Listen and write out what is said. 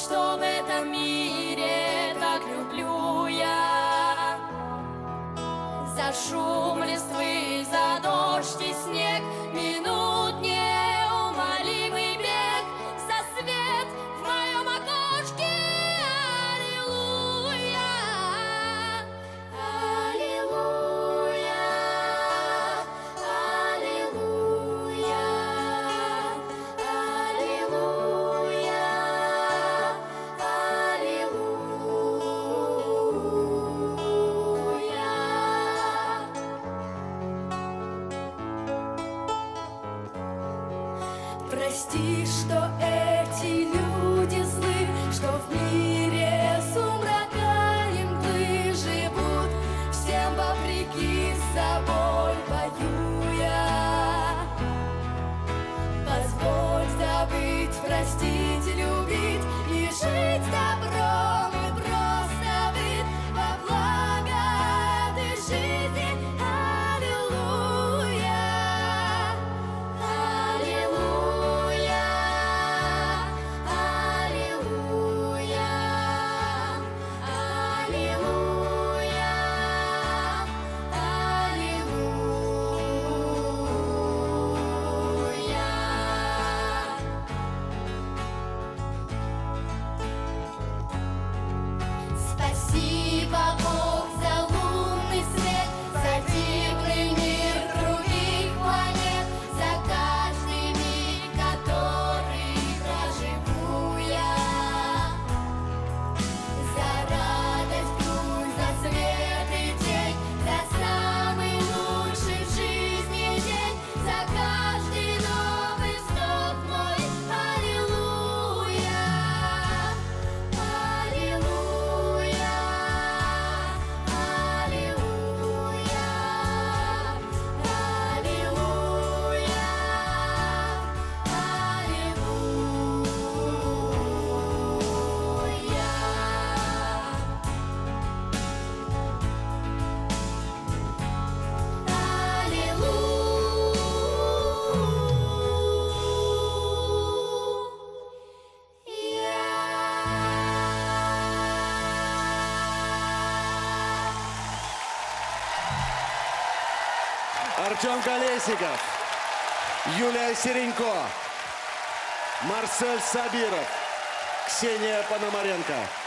что в этом мире так люблю я. За шум листвы, за дождь и снег, минут неумолимый бег, за свет в моем окошке. Аллилуйя, аллилуйя, аллилуйя, аллилуйя. Прости, что эти люди злы, что в мире сумрака и мглы живут, всем вопреки собой воюя. Позволь забыть, простить, любить и жить добром и просто быть во благо этой жизни. Аллилуйя, аллилуйя, аллилуйя, спасибо, Бог, за лунный свет, за дивный мир других планет, за каждый миг, который проживу я, за радость, грусть, за свет и тень, за самый лучший в жизни день, за каждый новый вздох мой. Аллилуйя, аллилуйя, аллилуйя, Артем Колесников, Юлия Серенько, Марсель Сабиров, Ксения Пономаренко.